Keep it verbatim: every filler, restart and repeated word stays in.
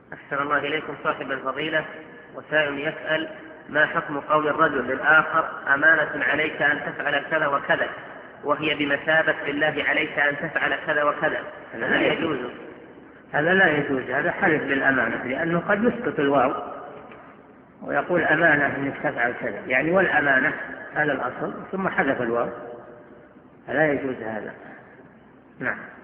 أحسن الله إليكم صاحب الفضيلة، وسائل يسأل: ما حكم قول الرجل للآخر أمانة عليك أن تفعل كذا وكذا، وهي بمثابة لله عليك أن تفعل كذا وكذا، هل يجوز؟ هذا لا يجوز، هذا حلف بالأمانة، لأنه قد يسقط الواو ويقول أمانة أنك تفعل كذا، يعني والأمانة هذا الأصل، ثم حذف الواو، فلا يجوز هذا. نعم.